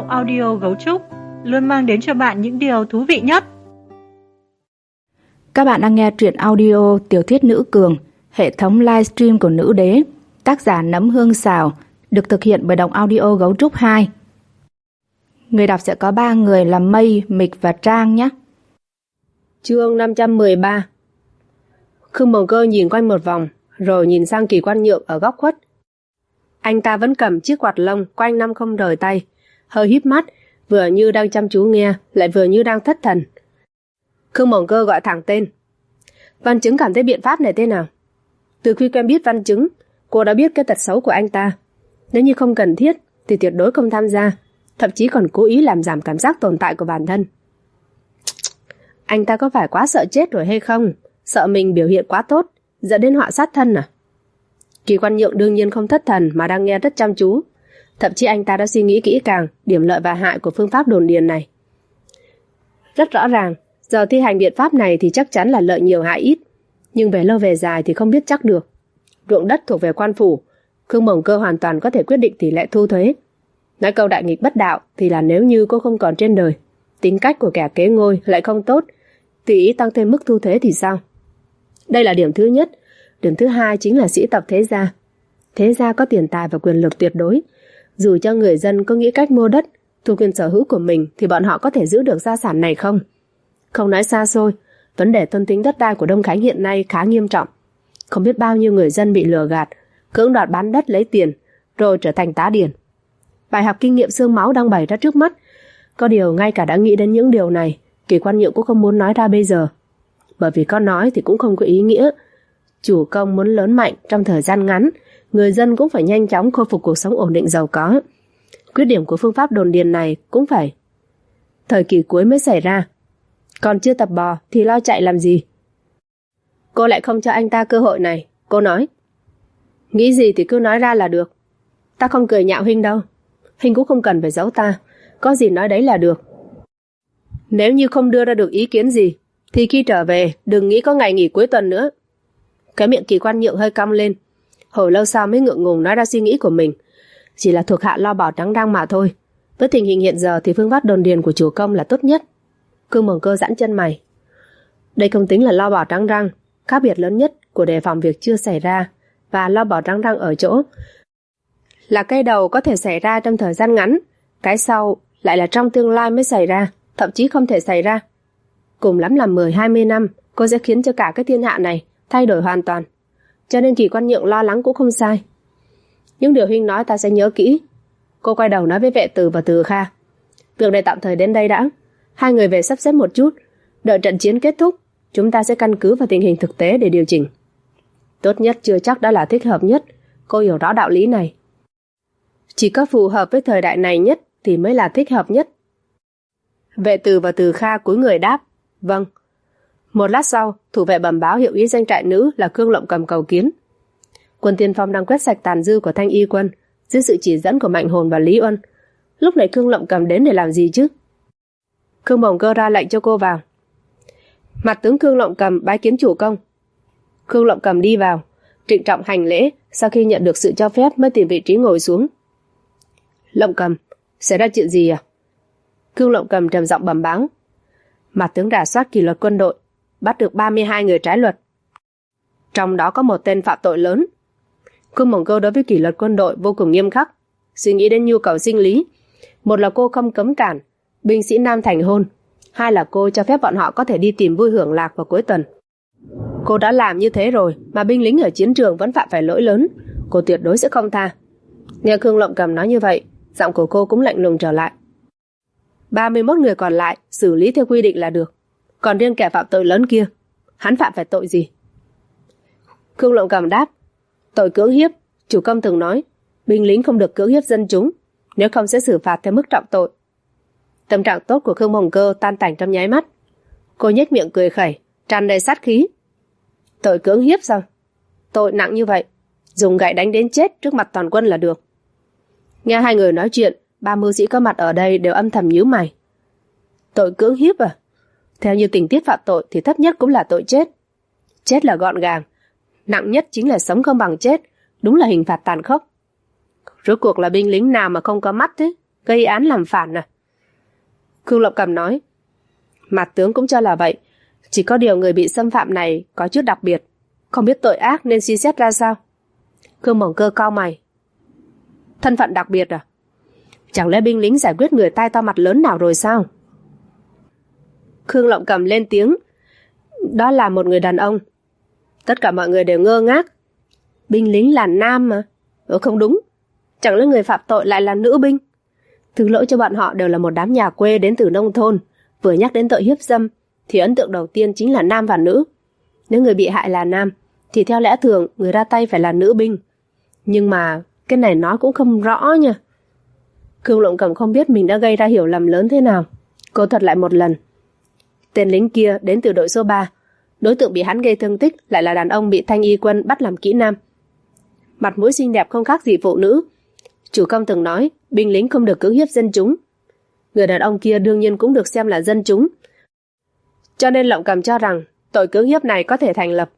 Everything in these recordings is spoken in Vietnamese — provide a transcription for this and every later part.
audio Gấu Trúc luôn mang đến cho bạn những điều thú vị nhất. Các bạn đang nghe truyện audio Tiểu thuyết Nữ Cường, hệ thống livestream của Nữ Đế, tác giả Nấm Hương Xào, được thực hiện bởi Đọc Audio Gấu Trúc 2. Người đọc sẽ có 3 người là Mây, Mịch và Trang nhé. Chương 513. Khương Mộng Cơ nhìn quanh một vòng, rồi nhìn sang Kỳ Quan Nhượng ở góc khuất. Anh ta vẫn cầm chiếc quạt lông quanh năm không rời tay, hơi híp mắt, vừa như đang chăm chú nghe, lại vừa như đang thất thần. Khương Mộng Cơ gọi thẳng tên. Văn Chứng cảm thấy biện pháp này thế nào? Từ khi quen biết Văn Chứng, cô đã biết cái tật xấu của anh ta. Nếu như không cần thiết thì tuyệt đối không tham gia, thậm chí còn cố ý làm giảm cảm giác tồn tại của bản thân. Anh ta có phải quá sợ chết rồi hay không? Sợ mình biểu hiện quá tốt, dẫn đến họa sát thân à? Kỳ Quan Nhượng đương nhiên không thất thần mà đang nghe rất chăm chú. Thậm chí anh ta đã suy nghĩ kỹ càng điểm lợi và hại của phương pháp đồn điền này. Rất rõ ràng, giờ thi hành biện pháp này thì chắc chắn là lợi nhiều hại ít, nhưng về lâu về dài thì không biết chắc được. Ruộng đất thuộc về quan phủ, Khương Mộng Cơ hoàn toàn có thể quyết định tỷ lệ thu thuế. Nói câu đại nghịch bất đạo thì là nếu như cô không còn trên đời, tính cách của kẻ kế ngôi lại không tốt, tùy ý tăng thêm mức thu thuế thì sao? Đây là điểm thứ nhất. Điểm thứ hai chính là sĩ tộc thế gia. Thế gia có tiền tài và quyền lực tuyệt đối. Dù cho người dân có nghĩ cách mua đất, thu quyền sở hữu của mình thì bọn họ có thể giữ được gia sản này không? Không nói xa xôi, vấn đề thôn tính đất đai của Đông Khánh hiện nay khá nghiêm trọng. Không biết bao nhiêu người dân bị lừa gạt, cưỡng đoạt bán đất lấy tiền, rồi trở thành tá điền. Bài học kinh nghiệm xương máu đang bày ra trước mắt. Có điều ngay cả đã nghĩ đến những điều này, Kỳ Quan Nhượng cũng không muốn nói ra bây giờ. Bởi vì có nói thì cũng không có ý nghĩa. Chủ công muốn lớn mạnh trong thời gian ngắn, người dân cũng phải nhanh chóng khôi phục cuộc sống ổn định giàu có. Khuyết điểm của phương pháp đồn điền này cũng phải thời kỳ cuối mới xảy ra. Còn chưa tập bò thì lo chạy làm gì? Cô lại không cho anh ta cơ hội này. Cô nói, nghĩ gì thì cứ nói ra là được. Ta không cười nhạo Huynh đâu. Huynh cũng không cần phải giấu ta. Có gì nói đấy là được. Nếu như không đưa ra được ý kiến gì thì khi trở về đừng nghĩ có ngày nghỉ cuối tuần nữa. Cái miệng Kỳ Quan Nhượng hơi cong lên. Hồi lâu sau mới ngượng ngùng nói ra suy nghĩ của mình. Chỉ là thuộc hạ lo bỏ trắng răng mà thôi. Với tình hình hiện giờ thì phương pháp đồn điền của chủ công là tốt nhất. Khương Mộng Cơ giãn chân mày. Đây không tính là lo bỏ trắng răng. Khác biệt lớn nhất của đề phòng việc chưa xảy ra và lo bỏ trắng răng ở chỗ là cái đầu có thể xảy ra trong thời gian ngắn, cái sau lại là trong tương lai mới xảy ra, thậm chí không thể xảy ra. Cùng lắm là 10-20 năm, cô sẽ khiến cho cả cái thiên hạ này thay đổi hoàn toàn. Cho nên Kỳ Quan Nhượng lo lắng cũng không sai. Những điều Huynh nói ta sẽ nhớ kỹ. Cô quay đầu nói với Vệ Tử và Từ Kha. Việc này tạm thời đến đây đã. Hai người về sắp xếp một chút. Đợi trận chiến kết thúc, chúng ta sẽ căn cứ vào tình hình thực tế để điều chỉnh. Tốt nhất chưa chắc đã là thích hợp nhất. Cô hiểu rõ đạo lý này. Chỉ có phù hợp với thời đại này nhất thì mới là thích hợp nhất. Vệ Tử và Từ Kha cúi người đáp. Vâng. Một lát sau, thủ vệ bẩm báo hiệu ý danh trại nữ là Khương Lộng Cầm cầu kiến. Quân tiên phong đang quét sạch tàn dư của Thanh Y quân dưới sự chỉ dẫn của Mạnh Hồn và Lý Uân. Lúc này Khương Lộng Cầm đến để làm gì chứ? Khương Mộng Cơ ra lệnh cho cô vào. Mặt tướng Khương Lộng Cầm bái kiến chủ công. Khương Lộng Cầm đi vào, trịnh trọng hành lễ, sau khi nhận được sự cho phép mới tìm vị trí ngồi xuống. Lộng Cầm, xảy ra chuyện gì à? Khương Lộng Cầm trầm giọng bẩm báo. Mặt tướng rà soát kỷ luật quân đội, bắt được 32 người trái luật. Trong đó có một tên phạm tội lớn. Khương Mộng Cơ đối với kỷ luật quân đội vô cùng nghiêm khắc, suy nghĩ đến nhu cầu sinh lý. Một là cô không cấm cản binh sĩ nam thành hôn, hai là cô cho phép bọn họ có thể đi tìm vui hưởng lạc vào cuối tuần. Cô đã làm như thế rồi mà binh lính ở chiến trường vẫn phạm phải lỗi lớn, cô tuyệt đối sẽ không tha. Nghe Khương Lộng Cầm nói như vậy, giọng của cô cũng lạnh lùng trở lại. 31 người còn lại xử lý theo quy định là được. Còn riêng kẻ phạm tội lớn kia, hắn phạm phải tội gì? Khương Lộng Cầm đáp. Tội cưỡng hiếp, chủ công từng nói, binh lính không được cưỡng hiếp dân chúng, nếu không sẽ xử phạt theo mức trọng tội. Tâm trạng tốt của Khương Mộng Cơ tan tành trong nháy mắt. Cô nhếch miệng cười khẩy, tràn đầy sát khí. Tội cưỡng hiếp sao? Tội nặng như vậy, dùng gậy đánh đến chết trước mặt toàn quân là được. Nghe hai người nói chuyện, ba mưu sĩ có mặt ở đây đều âm thầm nhíu mày. Tội cưỡng hiếp à? Theo như tình tiết phạm tội thì thấp nhất cũng là tội chết. Chết là gọn gàng, nặng nhất chính là sống không bằng chết, đúng là hình phạt tàn khốc. Rốt cuộc là binh lính nào mà không có mắt thế? gây án làm phản à? Khương Lộng Cầm nói. Mặt tướng cũng cho là vậy, chỉ có điều người bị xâm phạm này có chút đặc biệt, không biết tội ác nên suy xét ra sao. Khương Mộng Cơ cau mày. Thân phận đặc biệt à? Chẳng lẽ binh lính giải quyết người tai to mặt lớn nào rồi sao? Khương Lộng Cầm lên tiếng. Đó là một người đàn ông. Tất cả mọi người đều ngơ ngác. Binh lính là nam mà. Không đúng. Chẳng lẽ người phạm tội lại là nữ binh? Thứ lỗi cho bọn họ đều là một đám nhà quê đến từ nông thôn. Vừa nhắc đến tội hiếp dâm thì ấn tượng đầu tiên chính là nam và nữ. Nếu người bị hại là nam thì theo lẽ thường người ra tay phải là nữ binh. Nhưng mà cái này nói cũng không rõ nha. Khương Lộng Cầm không biết mình đã gây ra hiểu lầm lớn thế nào. Cô thuật lại một lần. Tên lính kia đến từ đội số 3. Đối tượng bị hắn gây thương tích lại là đàn ông bị Thanh Y quân bắt làm kỹ nam. Mặt mũi xinh đẹp không khác gì phụ nữ. Chủ công từng nói binh lính không được cưỡng hiếp dân chúng. Người đàn ông kia đương nhiên cũng được xem là dân chúng. Cho nên Lộng Cầm cho rằng tội cưỡng hiếp này có thể thành lập.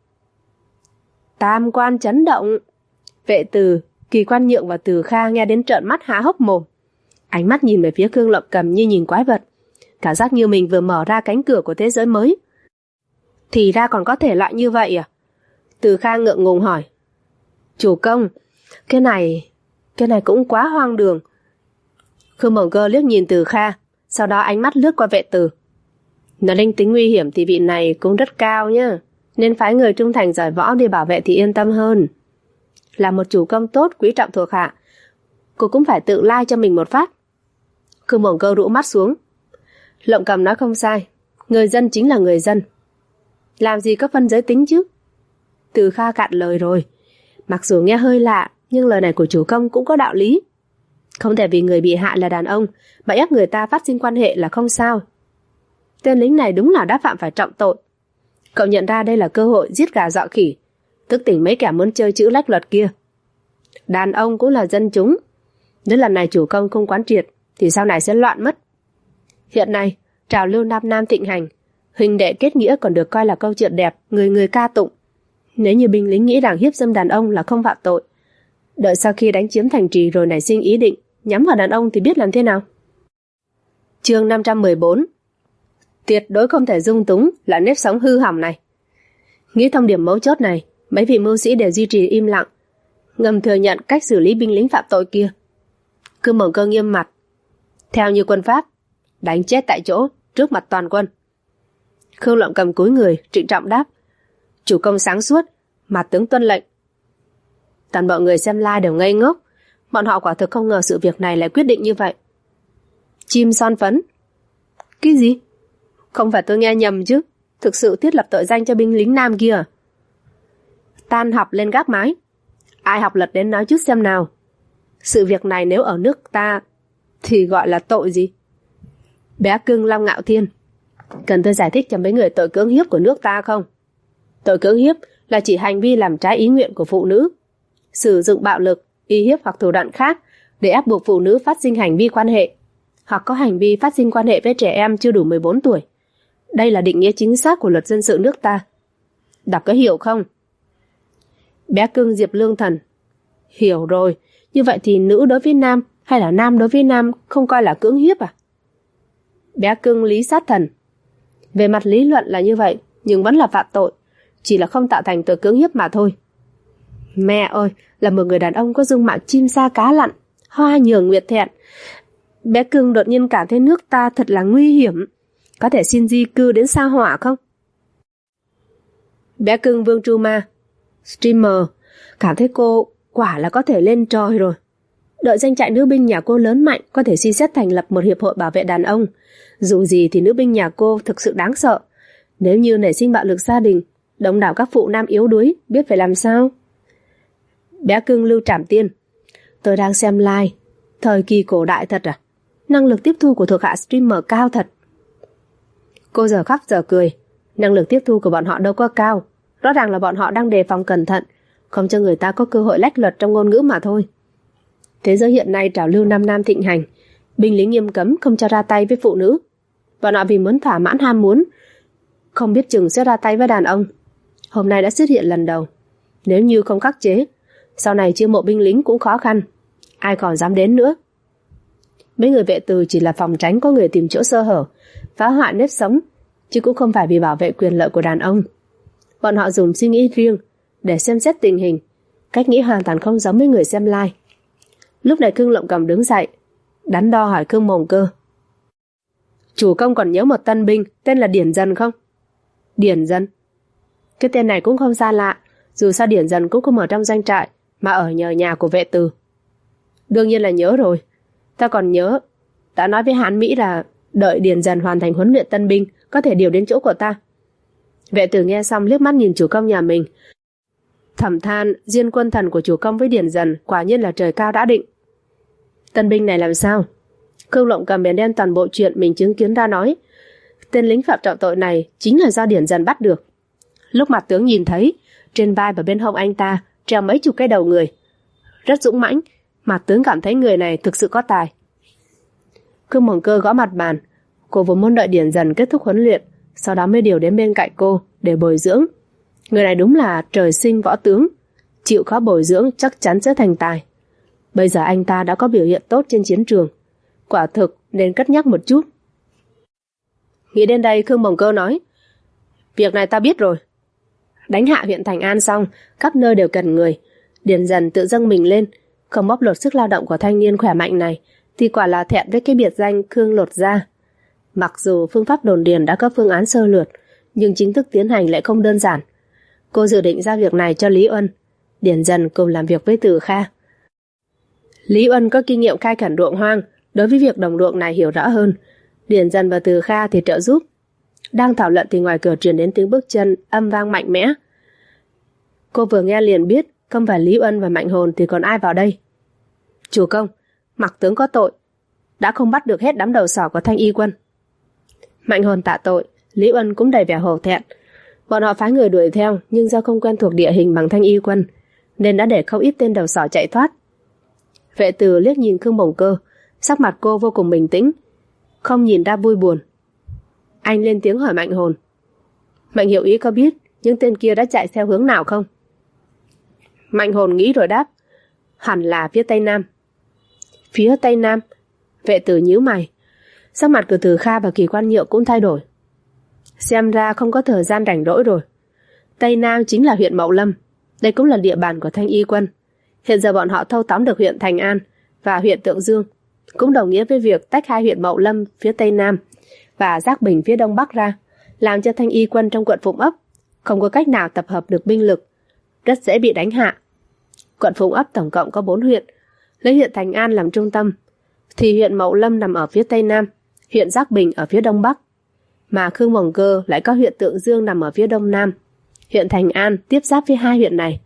Tam quan chấn động. Vệ Từ, Kỳ Quan Nhượng và Từ Kha nghe đến trợn mắt há hốc mồm. Ánh mắt nhìn về phía Khương Lộng Cầm như nhìn quái vật. Cảm giác như mình vừa mở ra cánh cửa của thế giới mới. Thì ra còn có thể loại như vậy à? Từ Kha ngượng ngùng hỏi. Chủ công, cái này cũng quá hoang đường. Khương Mộng Cơ liếc nhìn Từ Kha, sau đó ánh mắt lướt qua Vệ Từ. Nói linh tính nguy hiểm thì vị này cũng rất cao nhá, nên phái người trung thành giỏi võ đi bảo vệ thì yên tâm hơn. Là một chủ công tốt quý trọng thuộc hạ, cô cũng phải tự lai cho mình một phát. Khương Mộng Cơ rũ mắt xuống. Lộng Cầm nói không sai, người dân chính là người dân. Làm gì có phân giới tính chứ? Từ Kha cạn lời rồi. Mặc dù nghe hơi lạ, nhưng lời này của chủ công cũng có đạo lý. Không thể vì người bị hại là đàn ông mà ép người ta phát sinh quan hệ là không sao. Tên lính này đúng là đã phạm phải trọng tội. Cậu nhận ra đây là cơ hội giết gà dọa khỉ, thức tỉnh mấy kẻ muốn chơi chữ lách luật kia. Đàn ông cũng là dân chúng. Nếu lần này chủ công không quán triệt thì sau này sẽ loạn mất. Hiện nay trào lưu nam nam thịnh hành, huynh đệ kết nghĩa còn được coi là câu chuyện đẹp, người người ca tụng. Nếu như binh lính nghĩ rằng hiếp dâm đàn ông là không phạm tội, đợi sau khi đánh chiếm thành trì rồi nảy sinh ý định nhắm vào đàn ông thì biết làm thế nào. Chương 514. Tuyệt đối không thể dung túng là nếp sống hư hỏng này. Nghĩ thông điểm mấu chốt này, mấy vị mưu sĩ đều duy trì im lặng, ngầm thừa nhận cách xử lý binh lính phạm tội kia. Khương Mộng Cơ nghiêm mặt. Theo như quân pháp, đánh chết tại chỗ trước mặt toàn quân. Khương Lộng Cầm cúi người trịnh trọng đáp. Chủ công sáng suốt, mặt tướng tuân lệnh. Toàn bộ người xem live đều ngây ngốc. Bọn họ quả thực không ngờ sự việc này lại quyết định như vậy. Chim son phấn. Cái gì? Không phải tôi nghe nhầm chứ? Thực sự thiết lập tội danh cho binh lính nam kia. Tan học lên gác mái. Ai học lật đến nói chút xem nào. Sự việc này nếu ở nước ta thì gọi là tội gì? Bé cưng Long Ngạo Thiên, cần tôi giải thích cho mấy người tội cưỡng hiếp của nước ta không? Tội cưỡng hiếp là chỉ hành vi làm trái ý nguyện của phụ nữ, sử dụng bạo lực, uy hiếp hoặc thủ đoạn khác để ép buộc phụ nữ phát sinh hành vi quan hệ, hoặc có hành vi phát sinh quan hệ với trẻ em chưa đủ 14 tuổi. Đây là định nghĩa chính xác của luật dân sự nước ta. Đọc có hiểu không? Bé cưng Diệp Lương Thần. Hiểu rồi, như vậy thì nữ đối với nam hay là nam đối với nam không coi là cưỡng hiếp à? Bé cưng Lý Sát Thần. Về mặt lý luận là như vậy, nhưng vẫn là phạm tội, chỉ là không tạo thành tội cưỡng hiếp mà thôi. Mẹ ơi, là một người đàn ông có dung mạo chim sa cá lặn, hoa nhường nguyệt thẹn. Bé cưng đột nhiên cảm thấy nước ta thật là nguy hiểm. Có thể xin di cư đến Sa Hỏa không? Bé cưng Vương Tru Ma. Streamer, cảm thấy cô quả là có thể lên trời rồi. Đợi danh trại nữ binh nhà cô lớn mạnh, có thể suy xét thành lập một hiệp hội bảo vệ đàn ông. Dù gì thì nữ binh nhà cô thực sự đáng sợ. Nếu như nảy sinh bạo lực gia đình, đông đảo các phụ nam yếu đuối, biết phải làm sao? Bé cưng Lưu Trảm Tiên. Tôi đang xem live. Thời kỳ cổ đại thật à? Năng lực tiếp thu của thuộc hạ streamer cao thật. Cô giờ khóc giờ cười. Năng lực tiếp thu của bọn họ đâu có cao. Rõ ràng là bọn họ đang đề phòng cẩn thận, không cho người ta có cơ hội lách luật trong ngôn ngữ mà thôi. Thế giới hiện nay trào lưu nam nam thịnh hành, binh lính nghiêm cấm không cho ra tay với phụ nữ. Bọn họ vì muốn thỏa mãn ham muốn, không biết chừng sẽ ra tay với đàn ông. Hôm nay đã xuất hiện lần đầu. Nếu như không khắc chế, sau này chiêu mộ binh lính cũng khó khăn. Ai còn dám đến nữa? Mấy người vệ từ chỉ là phòng tránh có người tìm chỗ sơ hở, phá hoại nếp sống, chứ cũng không phải vì bảo vệ quyền lợi của đàn ông. Bọn họ dùng suy nghĩ riêng để xem xét tình hình, cách nghĩ hoàn toàn không giống với người xem live. Lúc này Khương Lộng Cầm đứng dậy, đắn đo hỏi Khương Mồng Cơ: Chủ công còn nhớ một tân binh tên là Điển Dần không? Điển Dần? Cái tên này cũng không xa lạ, dù sao Điển Dần cũng không ở trong doanh trại mà ở nhờ nhà của vệ từ. Đương nhiên là nhớ rồi. Ta còn nhớ đã nói với Hán Mỹ là đợi Điển Dần hoàn thành huấn luyện tân binh có thể điều đến chỗ của ta. Vệ tử nghe xong liếc mắt nhìn chủ công nhà mình, thầm than duyên quân thần của chủ công với Điển Dần quả nhiên là trời cao đã định. Tân binh này làm sao? Khương Lộng Cầm bèn đem toàn bộ chuyện mình chứng kiến ra nói. Tên lính phạm trọng tội này chính là do Điển Dần bắt được. Lúc mặt tướng nhìn thấy, trên vai và bên hông anh ta treo mấy chục cái đầu người, rất dũng mãnh. Mặt tướng cảm thấy người này thực sự có tài. Khương Mồng Cơ gõ mặt bàn. Cô vốn muốn đợi Điển Dần kết thúc huấn luyện, sau đó mới điều đến bên cạnh cô để bồi dưỡng. Người này đúng là trời sinh võ tướng, chịu khó bồi dưỡng chắc chắn sẽ thành tài. Bây giờ anh ta đã có biểu hiện tốt trên chiến trường, quả thực nên cất nhắc một chút. Nghĩ đến đây, Khương Mồng Cơ nói: Việc này ta biết rồi. Đánh hạ huyện Thành An xong, khắp nơi đều cần người. Điển Dần tự dâng mình lên, không bóc lột sức lao động của thanh niên khỏe mạnh này, thì quả là thẹn với cái biệt danh Khương Lột Da. Mặc dù phương pháp đồn điền đã có phương án sơ lược, nhưng chính thức tiến hành lại không đơn giản. Cô dự định giao việc này cho Lý Uân. Điển Dần cùng làm việc với Từ Kha. Lý Uân có kinh nghiệm khai khẩn ruộng hoang, đối với việc đồng ruộng này hiểu rõ hơn. Điển Dần và Từ Kha thì trợ giúp. Đang thảo luận thì ngoài cửa truyền đến tiếng bước chân âm vang mạnh mẽ. Cô vừa nghe liền biết không phải Lý Uân và Mạnh Hồn thì còn ai vào đây. Chủ công, Mặc tướng có tội, đã không bắt được hết đám đầu sỏ của Thanh Y quân. Mạnh Hồn tạ tội, Lý Uân cũng đầy vẻ hổ thẹn. Bọn họ phái người đuổi theo, nhưng do không quen thuộc địa hình bằng Thanh Y quân, nên đã để không ít tên đầu sỏ chạy thoát. Vệ Từ liếc nhìn Khương Mồng Cơ, sắc mặt cô vô cùng bình tĩnh, không nhìn ra vui buồn. Anh lên tiếng hỏi Mạnh Hồn: Mạnh hiệu ý có biết những tên kia đã chạy theo hướng nào không? Mạnh Hồn nghĩ rồi đáp: Hẳn là phía Tây Nam. Phía Tây Nam? Vệ Tử nhíu mày. Sắc mặt của Từ Kha và Kỳ Quan Nhượng cũng thay đổi. Xem ra không có thời gian rảnh rỗi rồi. Tây Nam chính là huyện Mậu Lâm, đây cũng là địa bàn của Thanh Y quân. Hiện giờ bọn họ thâu tóm được huyện Thành An và huyện Tượng Dương, cũng đồng nghĩa với việc tách hai huyện Mậu Lâm phía Tây Nam và Giác Bình phía Đông Bắc ra, làm cho Thanh Y quân trong quận Phụng Ấp không có cách nào tập hợp được binh lực, rất dễ bị đánh hạ. Quận Phụng Ấp tổng cộng có 4 huyện, lấy huyện Thành An làm trung tâm, thì huyện Mậu Lâm nằm ở phía Tây Nam, huyện Giác Bình ở phía Đông Bắc, mà Khương Mồng Cơ lại có huyện Tượng Dương nằm ở phía Đông Nam. Huyện Thành An tiếp giáp với hai huyện này.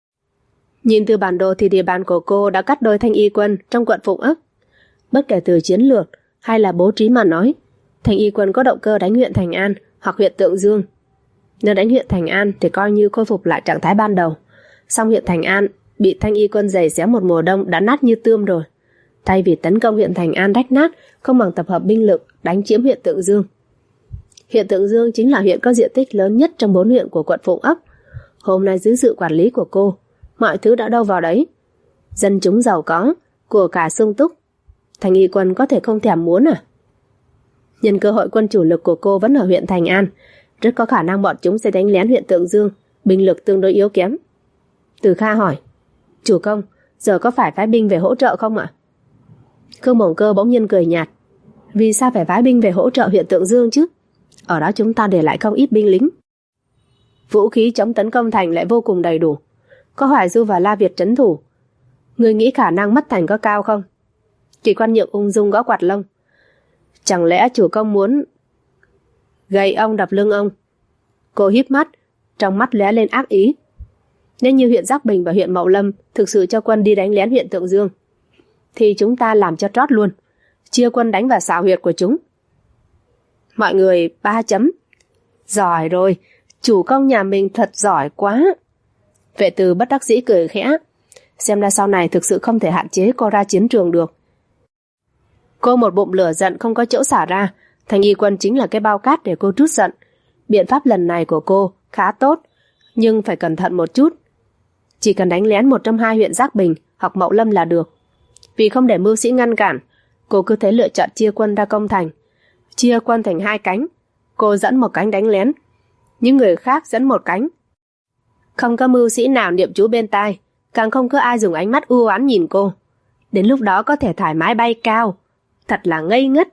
Nhìn từ bản đồ thì địa bàn của cô đã cắt đôi Thanh Y quân trong quận Phụng Ấp. Bất kể từ chiến lược hay là bố trí mà nói, Thanh Y quân có động cơ đánh huyện Thành An hoặc huyện Tượng Dương. Nếu đánh huyện Thành An thì coi như khôi phục lại trạng thái ban đầu, song huyện Thành An bị Thanh Y quân giày xéo một mùa đông đã nát như tươm rồi. Thay vì tấn công huyện Thành An rách nát, không bằng tập hợp binh lực đánh chiếm huyện Tượng Dương. Huyện Tượng Dương chính là huyện có diện tích lớn nhất trong 4 huyện của quận Phụng Ấp. Hôm nay dưới sự quản lý của cô, mọi thứ đã đâu vào đấy. Dân chúng giàu có, của cải sung túc, Thanh Y quân có thể không thèm muốn à? Nhân cơ hội quân chủ lực của cô vẫn ở huyện Thành An, rất có khả năng bọn chúng sẽ đánh lén huyện Tượng Dương, binh lực tương đối yếu kém. Từ Kha hỏi: Chủ công, giờ có phải phái binh về hỗ trợ không ạ? Khương Mồng Cơ bỗng nhiên cười nhạt: Vì sao phải phái binh về hỗ trợ huyện Tượng Dương chứ? Ở đó chúng ta để lại không ít binh lính. Vũ khí chống tấn công thành lại vô cùng đầy đủ, có Hoài Du và La Việt trấn thủ. Người nghĩ khả năng mất thành có cao không? Kỳ Quan Nhượng ung dung gõ quạt lông: Chẳng lẽ chủ công muốn gậy ông đập lưng ông? Cô híp mắt, trong mắt lóe lên ác ý. Nếu như huyện Giác Bình và huyện Mậu Lâm thực sự cho quân đi đánh lén huyện Tượng Dương, thì chúng ta làm cho trót luôn, chia quân đánh vào xào huyệt của chúng. Mọi người 3 chấm. Giỏi rồi, chủ công nhà mình thật giỏi quá. Vệ Từ bất đắc dĩ cười khẽ. Xem ra sau này thực sự không thể hạn chế cô ra chiến trường được. Cô một bụng lửa giận không có chỗ xả ra, Thanh Y quân chính là cái bao cát để cô trút giận. Biện pháp lần này của cô khá tốt, nhưng phải cẩn thận một chút. Chỉ cần đánh lén một trong hai huyện Giác Bình hoặc Mậu Lâm là được. Vì không để mưu sĩ ngăn cản, Cô cứ thế lựa chọn chia quân ra công thành. Chia quân thành 2 cánh. Cô dẫn một cánh đánh lén, những người khác dẫn một cánh. Không có mưu sĩ nào niệm chú bên tai, càng không có ai dùng ánh mắt u oán nhìn cô. Đến lúc đó có thể thoải mái bay cao. Thật là ngây ngất.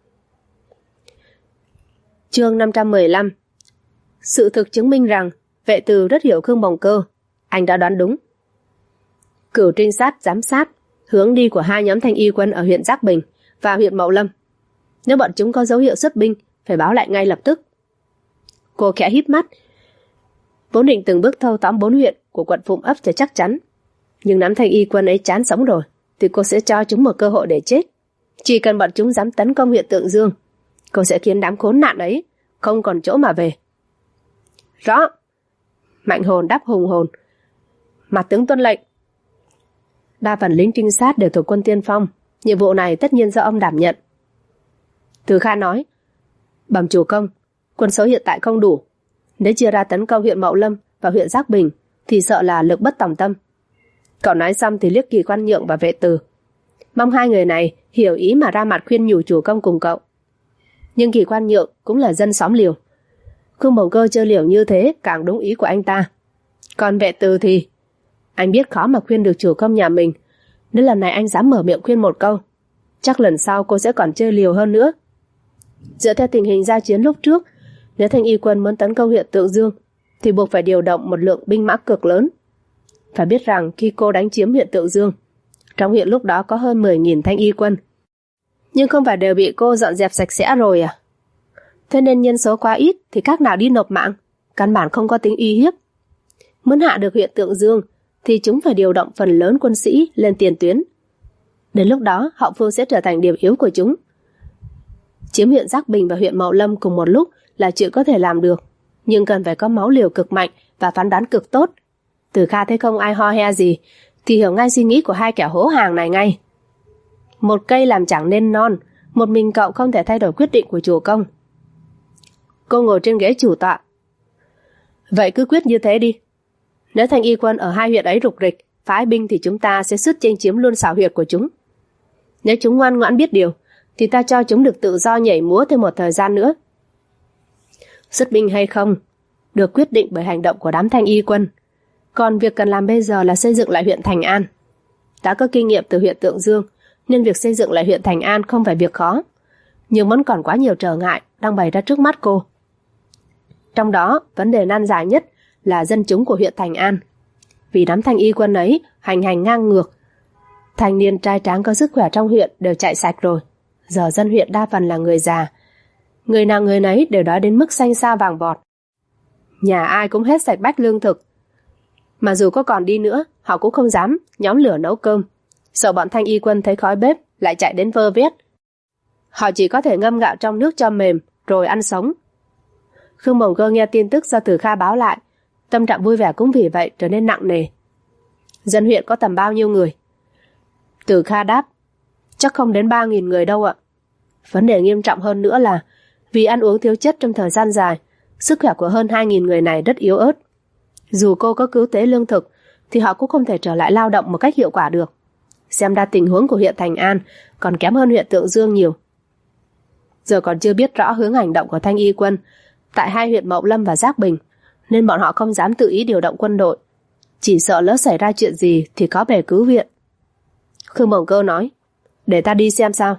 Chương 515. Sự thực chứng minh rằng Vệ Từ rất hiểu Khương Bồng Cơ. Anh đã đoán đúng. Cửu trinh sát giám sát hướng đi của 2 nhóm thanh y quân ở huyện Giác Bình và huyện Mậu Lâm. Nếu bọn chúng có dấu hiệu xuất binh, phải báo lại ngay lập tức. Cô khẽ híp mắt. Vốn định từng bước thâu tóm 4 huyện của quận Phụng Ấp cho chắc chắn, nhưng nắm thanh y quân ấy chán sống rồi, thì cô sẽ cho chúng một cơ hội để chết. Chỉ cần bọn chúng dám tấn công huyện Tượng Dương, cô sẽ khiến đám khốn nạn ấy không còn chỗ mà về. Rõ. Mạnh Hồn đáp hùng hồn. Mặt tướng tuân lệnh. Đa phần lính trinh sát đều thuộc quân tiên phong, nhiệm vụ này tất nhiên do ông đảm nhận. Từ Kha nói, bẩm chủ công, quân số hiện tại không đủ. Nếu chia ra tấn công huyện Mậu Lâm và huyện Giác Bình thì sợ là lực bất tòng tâm. Cậu nói xong thì liếc Kỳ Quan Nhượng và Vệ Từ. Mong 2 người này hiểu ý mà ra mặt khuyên nhủ chủ công cùng cậu. Nhưng Kỳ Quan Nhượng cũng là dân xóm liều. Khương Bồng Cơ chơi liều như thế càng đúng ý của anh ta. Còn Vệ Từ thì anh biết khó mà khuyên được chủ công nhà mình. Nếu lần này anh dám mở miệng khuyên một câu, chắc lần sau cô sẽ còn chơi liều hơn nữa. Dựa theo tình hình giao chiến lúc trước, nếu thanh y quân muốn tấn công huyện Tượng Dương thì buộc phải điều động một lượng binh mã cực lớn. Phải biết rằng khi cô đánh chiếm huyện Tượng Dương, trong huyện lúc đó có hơn 10.000 thanh y quân. Nhưng không phải đều bị cô dọn dẹp sạch sẽ rồi à? Thế nên nhân số quá ít thì các nào đi nộp mạng, căn bản không có tính uy hiếp. Muốn hạ được huyện Tượng Dương thì chúng phải điều động phần lớn quân sĩ lên tiền tuyến. Đến lúc đó hậu phương sẽ trở thành điểm yếu của chúng. Chiếm huyện Giác Bình và huyện Mậu Lâm cùng một lúc là chuyện có thể làm được, nhưng cần phải có máu liều cực mạnh và phán đoán cực tốt. Từ Kha thấy không ai ho he gì thì hiểu ngay suy nghĩ của 2 kẻ hố hàng này ngay. Một cây làm chẳng nên non, một mình cậu không thể thay đổi quyết định của chủ công. Cô ngồi trên ghế chủ tọa. Vậy cứ quyết như thế đi. Nếu thanh y quân ở 2 huyện ấy rục rịch, phái binh thì chúng ta sẽ sứt chênh chiếm luôn xảo huyệt của chúng. Nếu chúng ngoan ngoãn biết điều thì ta cho chúng được tự do nhảy múa thêm một thời gian nữa. Xuất binh hay không được quyết định bởi hành động của đám thanh y quân. Còn việc cần làm bây giờ là xây dựng lại huyện Thành An. Đã có kinh nghiệm từ huyện Tượng Dương nên việc xây dựng lại huyện Thành An không phải việc khó, nhưng vẫn còn quá nhiều trở ngại đang bày ra trước mắt cô. Trong đó, vấn đề nan giải nhất là dân chúng của huyện Thành An. Vì đám thanh y quân ấy hành ngang ngược. Thanh niên trai tráng có sức khỏe trong huyện đều chạy sạch rồi. Giờ dân huyện đa phần là người già. Người nào người nấy đều đói đến mức xanh xao vàng vọt. Nhà ai cũng hết sạch bách lương thực. Mà dù có còn đi nữa, họ cũng không dám nhóm lửa nấu cơm, sợ bọn thanh y quân thấy khói bếp lại chạy đến vơ vét. Họ chỉ có thể ngâm gạo trong nước cho mềm rồi ăn sống. Khương Bồng Cơ nghe tin tức do Từ Kha báo lại, tâm trạng vui vẻ cũng vì vậy trở nên nặng nề. Dân huyện có tầm bao nhiêu người? Từ Kha đáp, chắc không đến 3.000 người đâu ạ. Vấn đề nghiêm trọng hơn nữa là vì ăn uống thiếu chất trong thời gian dài, sức khỏe của hơn 2.000 người này rất yếu ớt. Dù cô có cứu tế lương thực thì họ cũng không thể trở lại lao động một cách hiệu quả được. Xem ra tình huống của huyện Thành An còn kém hơn huyện Tượng Dương nhiều. Giờ còn chưa biết rõ hướng hành động của thanh y quân tại 2 huyện Mậu Lâm và Giác Bình, nên bọn họ không dám tự ý điều động quân đội, chỉ sợ lỡ xảy ra chuyện gì thì có bề cứu viện. Khương Bồng Cơ nói, để ta đi xem sao.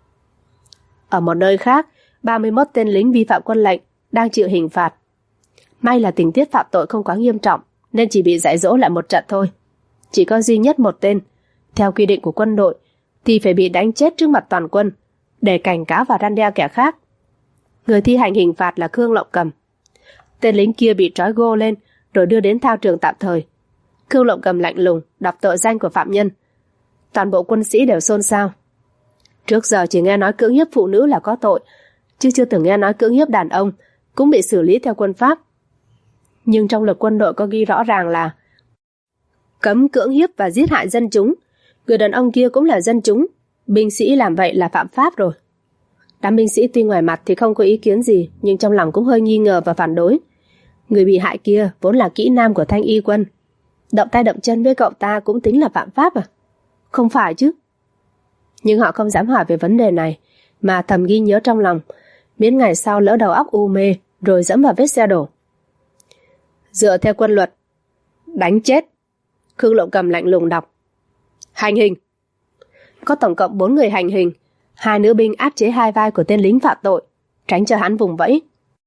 Ở một nơi khác, 31 tên lính vi phạm quân lệnh đang chịu hình phạt. May là tình tiết phạm tội không quá nghiêm trọng nên chỉ bị dạy dỗ lại một trận thôi. Chỉ có duy nhất một tên, theo quy định của quân đội, thì phải bị đánh chết trước mặt toàn quân để cảnh cáo và răn đe kẻ khác. Người thi hành hình phạt là Khương Lộng Cầm. Tên lính kia bị trói gô lên rồi đưa đến thao trường tạm thời. Khương Lộng Cầm lạnh lùng đọc tội danh của phạm nhân. Toàn bộ quân sĩ đều xôn xao. Trước giờ chỉ nghe nói cưỡng hiếp phụ nữ là có tội, chứ chưa từng nghe nói cưỡng hiếp đàn ông cũng bị xử lý theo quân pháp. Nhưng trong luật quân đội có ghi rõ ràng là cấm cưỡng hiếp và giết hại dân chúng. Người đàn ông kia cũng là dân chúng, binh sĩ làm vậy là phạm pháp rồi. Đám binh sĩ tuy ngoài mặt thì không có ý kiến gì, nhưng trong lòng cũng hơi nghi ngờ và phản đối. Người bị hại kia vốn là kỹ nam của thanh y quân, động tay động chân với cậu ta cũng tính là phạm pháp à? Không phải chứ. Nhưng họ không dám hỏi về vấn đề này, mà thầm ghi nhớ trong lòng, miễn ngày sau lỡ đầu óc u mê rồi dẫm vào vết xe đổ. Dựa theo quân luật, đánh chết. Khương Lộ Cầm lạnh lùng đọc. Hành hình. Có tổng cộng 4 người hành hình. 2 nữ binh áp chế 2 vai của tên lính phạm tội, tránh cho hắn vùng vẫy.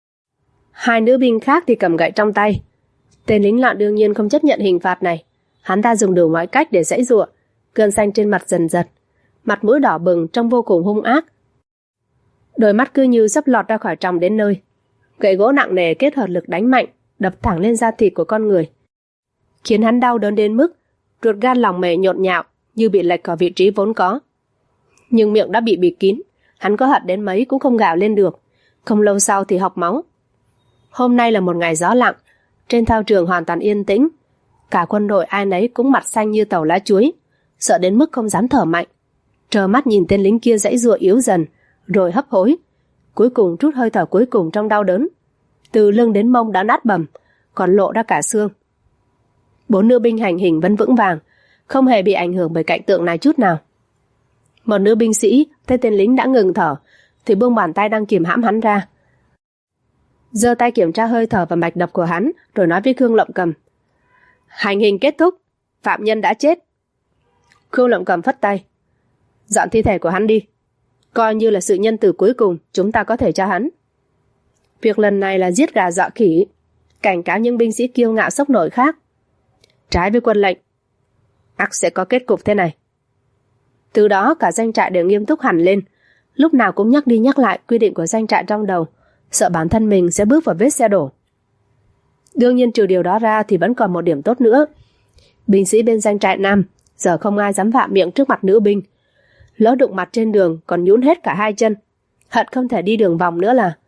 2 nữ binh khác thì cầm gậy trong tay. Tên lính lạ đương nhiên không chấp nhận hình phạt này. Hắn ta dùng đủ mọi cách để giãy giụa, cơn xanh trên mặt dần dật, mặt mũi đỏ bừng trông vô cùng hung ác. Đôi mắt cứ như sắp lọt ra khỏi tròng đến nơi. Gậy gỗ nặng nề kết hợp lực đánh mạnh, đập thẳng lên da thịt của con người, khiến hắn đau đớn đến mức ruột gan lòng mề nhộn nhạo như bị lệch khỏi vị trí vốn có. Nhưng miệng đã bị bịt kín, hắn có hận đến mấy cũng không gào lên được. Không lâu sau thì hộc máu. Hôm nay là một ngày gió lặng, trên thao trường hoàn toàn yên tĩnh. Cả quân đội ai nấy cũng mặt xanh như tàu lá chuối, sợ đến mức không dám thở mạnh, trơ mắt nhìn tên lính kia giãy giụa yếu dần, rồi hấp hối, cuối cùng trút hơi thở cuối cùng trong đau đớn. Từ lưng đến mông đã nát bầm, còn lộ ra cả xương. 4 nữ binh hành hình vẫn vững vàng, không hề bị ảnh hưởng bởi cảnh tượng này chút nào. Một nữ binh sĩ thấy tên lính đã ngừng thở thì buông bàn tay đang kìm hãm hắn ra, giơ tay kiểm tra hơi thở và mạch đập của hắn, rồi nói với Khương Lộng Cầm. Hành hình kết thúc, phạm nhân đã chết. Khương Lộng Cầm phất tay. Dọn thi thể của hắn đi, coi như là sự nhân từ cuối cùng chúng ta có thể cho hắn. Việc lần này là giết gà dọa khỉ, cảnh cáo những binh sĩ kiêu ngạo sốc nổi khác. Trái với quân lệnh, ắt sẽ có kết cục thế này. Từ đó cả doanh trại đều nghiêm túc hẳn lên, lúc nào cũng nhắc đi nhắc lại quy định của doanh trại trong đầu, sợ bản thân mình sẽ bước vào vết xe đổ. Đương nhiên trừ điều đó ra thì vẫn còn một điểm tốt nữa. Binh sĩ bên doanh trại nam giờ không ai dám phạm miệng trước mặt nữ binh. Lỡ đụng mặt trên đường còn nhũn hết cả 2 chân, hận không thể đi đường vòng nữa là.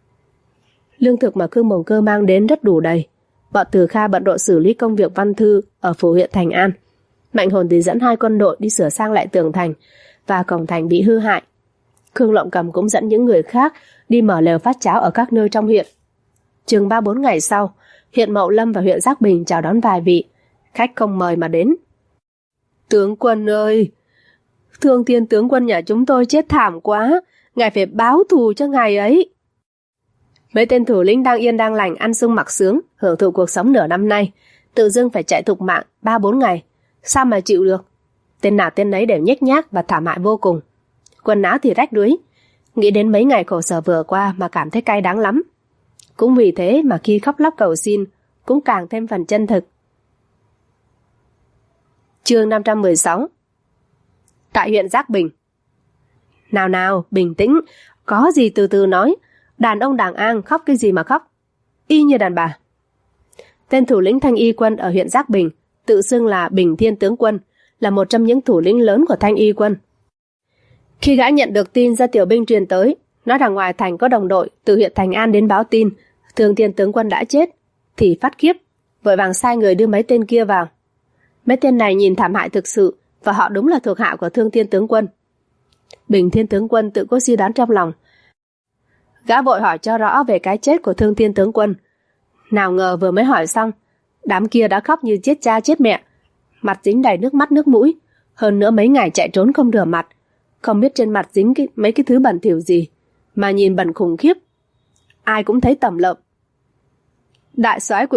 Lương thực mà Khương Mồng Cơ mang đến rất đủ đầy. Bọn Từ Kha bận rộn xử lý công việc văn thư ở phủ huyện Thành An. Mạnh Hồn thì dẫn 2 quân đội đi sửa sang lại tường thành và cổng thành bị hư hại. Khương Lộng Cầm cũng dẫn những người khác đi mở lều phát cháo ở các nơi trong huyện. Chừng 3-4 ngày sau, huyện Mậu Lâm và huyện Giác Bình chào đón vài vị khách không mời mà đến. Tướng quân ơi, Thương Thiên tướng quân nhà chúng tôi chết thảm quá, ngài phải báo thù cho ngài ấy. Mấy tên thủ lĩnh đang yên đang lành, ăn sung mặc sướng, hưởng thụ cuộc sống nửa năm nay, tự dưng phải chạy thục mạng 3-4 ngày, sao mà chịu được? Tên nào tên nấy đều nhếch nhác và thảm hại vô cùng. Quần áo thì rách rưới, nghĩ đến mấy ngày khổ sở vừa qua mà cảm thấy cay đắng lắm. Cũng vì thế mà khi khóc lóc cầu xin cũng càng thêm phần chân thực. Chương 516. Tại huyện Giác Bình. Nào, bình tĩnh, có gì từ từ nói. Đàn ông đàng an khóc cái gì mà khóc, y như đàn bà. Tên thủ lĩnh Thanh Y quân ở huyện Giác Bình, tự xưng là Bình Thiên tướng quân, là một trong những thủ lĩnh lớn của Thanh Y quân. Khi gã nhận được tin do tiểu binh truyền tới, nói rằng ngoài thành có đồng đội từ huyện Thành An đến báo tin Thương Thiên tướng quân đã chết, thì phát khiếp, vội vàng sai người đưa mấy tên kia vào. Mấy tên này nhìn thảm hại thực sự, và họ đúng là thuộc hạ của Thương Thiên tướng quân. Bình Thiên tướng quân tự có suy đoán trong lòng. Gã vội hỏi cho rõ về cái chết của Thương Thiên tướng quân. Nào ngờ vừa mới hỏi xong, đám kia đã khóc như chết cha chết mẹ, mặt dính đầy nước mắt nước mũi, hơn nữa mấy ngày chạy trốn không rửa mặt, không biết trên mặt dính mấy cái thứ bẩn thỉu gì, mà nhìn bẩn khủng khiếp. Ai cũng thấy tẩm lợm. Đại soái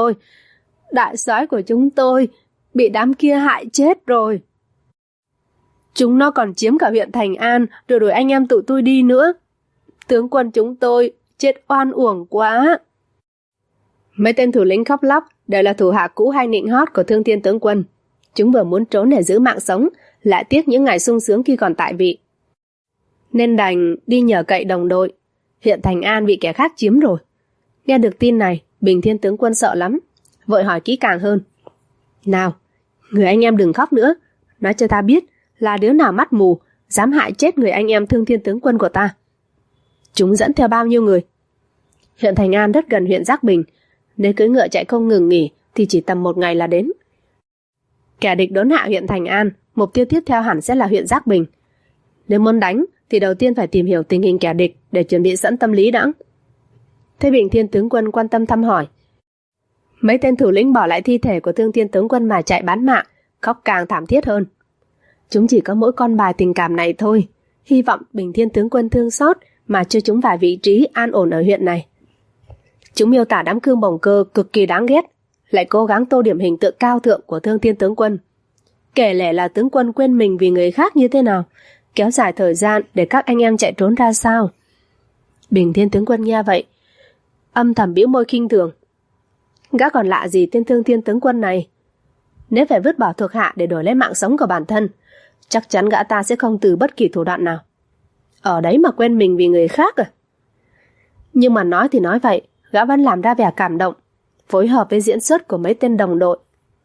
của chúng tôi bị đám kia hại chết rồi. Chúng nó còn chiếm cả huyện Thành An, rồi đuổi anh em tụi tôi đi nữa. Tướng quân chúng tôi chết oan uổng quá. Mấy tên thủ lĩnh khóc lóc đều là thủ hạ cũ hay nịnh hót của Thương Thiên tướng quân. Chúng vừa muốn trốn để giữ mạng sống, lại tiếc những ngày sung sướng khi còn tại vị, nên đành đi nhờ cậy đồng đội. Huyện Thành An bị kẻ khác chiếm rồi. Nghe được tin này, Bình Thiên tướng quân sợ lắm, vội hỏi kỹ càng hơn. Nào, người anh em đừng khóc nữa, nói cho ta biết là đứa nào mắt mù dám hại chết người anh em Thương Thiên tướng quân của ta. Chúng dẫn theo bao nhiêu người? Huyện Thành An rất gần huyện Giác Bình, nếu cưỡi ngựa chạy không ngừng nghỉ thì chỉ tầm 1 ngày là đến. Kẻ địch đốn hạ huyện Thành An, mục tiêu tiếp theo hẳn sẽ là huyện Giác Bình. Nếu muốn đánh thì đầu tiên phải tìm hiểu tình hình kẻ địch để chuẩn bị sẵn tâm lý đã. Thế Bình Thiên tướng quân quan tâm thăm hỏi. Mấy tên thủ lĩnh bỏ lại thi thể của Thương Thiên tướng quân mà chạy bán mạng, khóc càng thảm thiết hơn. Chúng chỉ có mỗi con bài tình cảm này thôi. Hy vọng Bình Thiên tướng quân thương xót mà cho chúng vài vị trí an ổn ở huyện này. Chúng miêu tả đám cương bồng cơ cực kỳ đáng ghét, lại cố gắng tô điểm hình tượng cao thượng của Thương Thiên tướng quân. Kể lể là tướng quân quên mình vì người khác như thế nào, kéo dài thời gian để các anh em chạy trốn ra sao. Bình Thiên tướng quân nghe vậy, âm thầm bĩu môi khinh thường. Gã còn lạ gì tên Thương Thiên tướng quân này? Nếu phải vứt bỏ thuộc hạ để đổi lấy mạng sống của bản thân, chắc chắn gã ta sẽ không từ bất kỳ thủ đoạn nào. Ở đấy mà quên mình vì người khác à? Nhưng mà nói thì nói vậy, gã vẫn làm ra vẻ cảm động, phối hợp với diễn xuất của mấy tên đồng đội.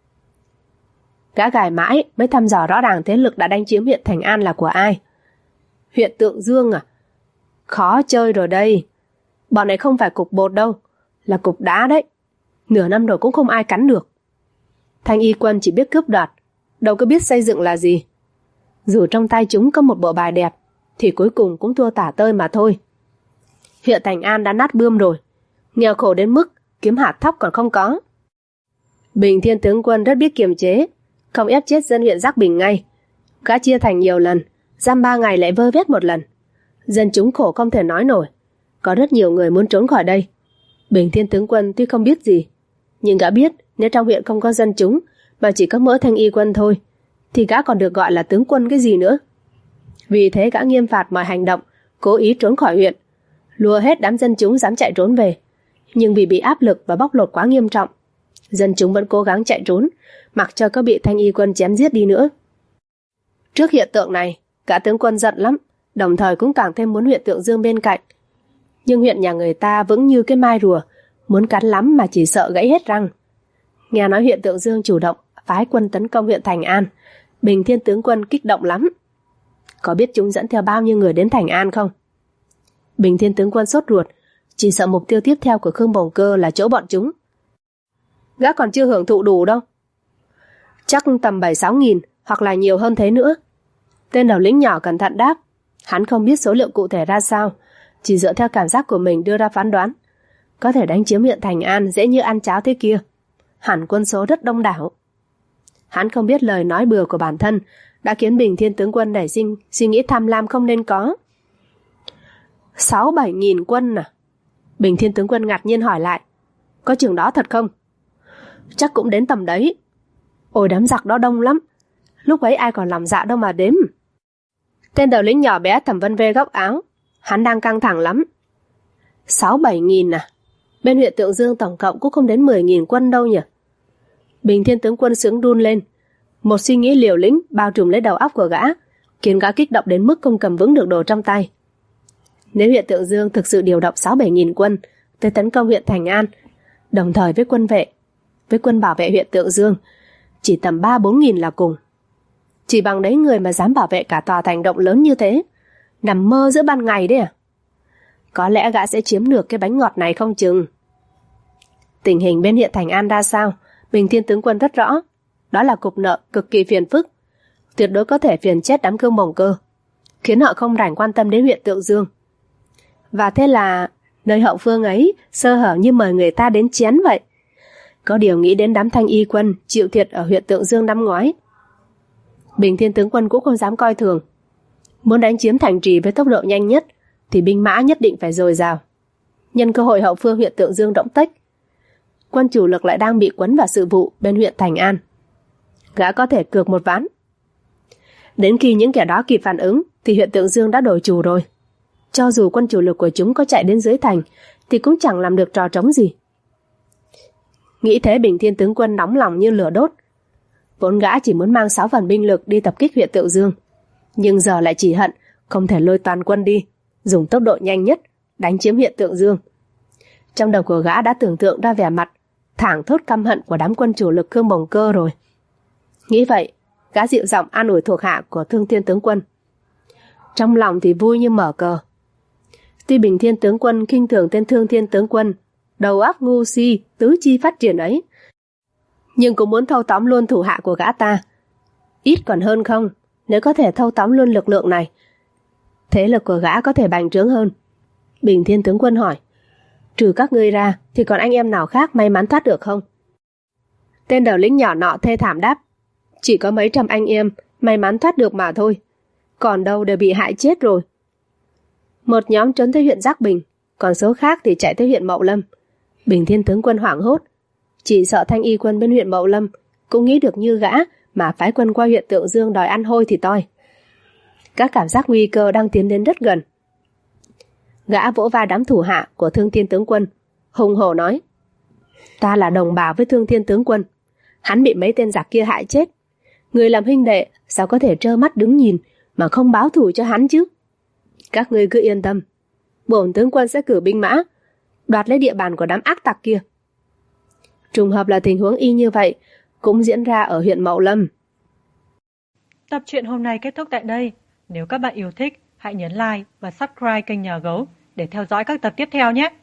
Gã gài mãi mới thăm dò rõ ràng thế lực đã đánh chiếm huyện Thành An là của ai. Huyện Tượng Dương à? Khó chơi rồi đây. Bọn này không phải cục bột đâu, là cục đá đấy. Nửa năm rồi cũng không ai cắn được. Thanh Y quân chỉ biết cướp đoạt, đâu có biết xây dựng là gì. Dù trong tay chúng có một bộ bài đẹp, thì cuối cùng cũng thua tả tơi mà thôi. Huyện Thành An đã nát bươm rồi, nghèo khổ đến mức kiếm hạt thóc còn không có. Bình Thiên tướng quân rất biết kiềm chế, không ép chết dân huyện Giác Bình ngay. Gã chia thành nhiều lần, giam 3 ngày lại vơ vét một lần. Dân chúng khổ không thể nói nổi, có rất nhiều người muốn trốn khỏi đây. Bình Thiên tướng quân tuy không biết gì, nhưng gã biết nếu trong huyện không có dân chúng mà chỉ có mỗi Thanh Y quân thôi, thì gã còn được gọi là tướng quân cái gì nữa. Vì thế gã nghiêm phạt mọi hành động cố ý trốn khỏi huyện, lùa hết đám dân chúng dám chạy trốn về. Nhưng vì bị áp lực và bóc lột quá nghiêm trọng, dân chúng vẫn cố gắng chạy trốn, mặc cho có bị Thanh Y quân chém giết đi nữa. Trước hiện tượng này, cả tướng quân giận lắm, đồng thời cũng càng thêm muốn huyện Tượng Dương bên cạnh. Nhưng huyện nhà người ta vững như cái mai rùa, muốn cắn lắm mà chỉ sợ gãy hết răng. Nghe nói huyện Tượng Dương chủ động phái quân tấn công huyện Thành An, Bình Thiên tướng quân kích động lắm. Có biết chúng dẫn theo bao nhiêu người đến Thành An không? Bình Thiên tướng quân sốt ruột, chỉ sợ mục tiêu tiếp theo của Khương Bồng Cơ là chỗ bọn chúng. Gã còn chưa hưởng thụ đủ đâu. Chắc tầm 7-6 nghìn hoặc là nhiều hơn thế nữa. Tên đầu lĩnh nhỏ cẩn thận đáp. Hắn không biết số liệu cụ thể ra sao, chỉ dựa theo cảm giác của mình đưa ra phán đoán. Có thể đánh chiếm huyện Thành An dễ như ăn cháo thế kia. Hẳn quân số rất đông đảo. Hắn không biết lời nói bừa của bản thân đã khiến Bình Thiên tướng quân nảy sinh suy nghĩ tham lam không nên có. 6-7 nghìn quân à? Bình Thiên tướng quân ngạc nhiên hỏi lại. Có chừng đó thật không? Chắc cũng đến tầm đấy. Ôi đám giặc đó đông lắm, lúc ấy ai còn làm dạ đâu mà đếm. Tên đầu lĩnh nhỏ bé thầm vân vê góc áo. Hắn đang căng thẳng lắm. 6-7 nghìn à? Bên huyện Tượng Dương tổng cộng cũng không đến 10 nghìn quân đâu nhỉ? Bình Thiên tướng quân sướng run lên. Một suy nghĩ liều lĩnh bao trùm lấy đầu óc của gã, khiến gã kích động đến mức không cầm vững được đồ trong tay. Nếu huyện Tượng Dương thực sự điều động 6-7 nghìn quân tới tấn công huyện Thành An, đồng thời với quân vệ, với quân bảo vệ huyện Tượng Dương, chỉ tầm 3-4 nghìn là cùng. Chỉ bằng đấy người mà dám bảo vệ cả tòa thành động lớn như thế, nằm mơ giữa ban ngày đấy à? Có lẽ gã sẽ chiếm được cái bánh ngọt này không chừng. Tình hình bên huyện Thành An ra sao, Bình Thiên tướng quân rất rõ. Đó là cục nợ cực kỳ phiền phức, tuyệt đối có thể phiền chết đám Khương Bồng Cơ, khiến họ không rảnh quan tâm đến huyện Tượng Dương. Và thế là nơi hậu phương ấy sơ hở như mời người ta đến chén vậy. Có điều nghĩ đến đám Thanh Y quân chịu thiệt ở huyện Tượng Dương năm ngoái, Bình Thiên tướng quân cũng không dám coi thường. Muốn đánh chiếm thành trì với tốc độ nhanh nhất thì binh mã nhất định phải dồi dào. Nhân cơ hội hậu phương huyện Tượng Dương rỗng tách, quân chủ lực lại đang bị quấn vào sự vụ bên huyện Thành An, gã có thể cược một ván. Đến khi những kẻ đó kịp phản ứng thì huyện Tượng Dương đã đổi chủ rồi. Cho dù quân chủ lực của chúng có chạy đến dưới thành thì cũng chẳng làm được trò trống gì. Nghĩ thế, Bình Thiên tướng quân nóng lòng như lửa đốt. Vốn gã chỉ muốn mang 6 phần binh lực đi tập kích huyện Tượng Dương, nhưng giờ lại chỉ hận không thể lôi toàn quân đi, dùng tốc độ nhanh nhất đánh chiếm huyện Tượng Dương. Trong đầu của gã đã tưởng tượng ra vẻ mặt thảng thốt căm hận của đám quân chủ lực Khương Bồng Cơ rồi. Nghĩ vậy, gã dịu giọng an ủi thuộc hạ của Thương Thiên tướng quân. Trong lòng thì vui như mở cờ. Tuy Bình Thiên tướng quân khinh thường tên Thương Thiên tướng quân đầu óc ngu si, tứ chi phát triển ấy, nhưng cũng muốn thâu tóm luôn thủ hạ của gã ta. Ít còn hơn không, nếu có thể thâu tóm luôn lực lượng này, thế lực của gã có thể bành trướng hơn. Bình Thiên tướng quân hỏi, trừ các ngươi ra thì còn anh em nào khác may mắn thoát được không? Tên đầu lĩnh nhỏ nọ thê thảm đáp, chỉ có mấy trăm anh em may mắn thoát được mà thôi. Còn đâu đều bị hại chết rồi. Một nhóm trốn tới huyện Giác Bình, còn số khác thì chạy tới huyện Mậu Lâm. Bình Thiên tướng quân hoảng hốt, chỉ sợ Thanh Y quân bên huyện Mậu Lâm cũng nghĩ được như gã mà phái quân qua huyện Tượng Dương đòi ăn hôi thì toi. Các cảm giác nguy cơ đang tiến đến rất gần. Gã vỗ vai đám thủ hạ của Thương Thiên tướng quân, hùng hổ nói: ta là đồng bào với Thương Thiên tướng quân, hắn bị mấy tên giặc kia hại chết. Người làm huynh đệ sao có thể trơ mắt đứng nhìn mà không báo thù cho hắn chứ? Các ngươi cứ yên tâm, bổn tướng quân sẽ cử binh mã đoạt lấy địa bàn của đám ác tặc kia. Trùng hợp là tình huống y như vậy cũng diễn ra ở huyện Mậu Lâm. Tập truyện hôm nay kết thúc tại đây. Nếu các bạn yêu thích, hãy nhấn like và subscribe kênh Nhà Gấu để theo dõi các tập tiếp theo nhé.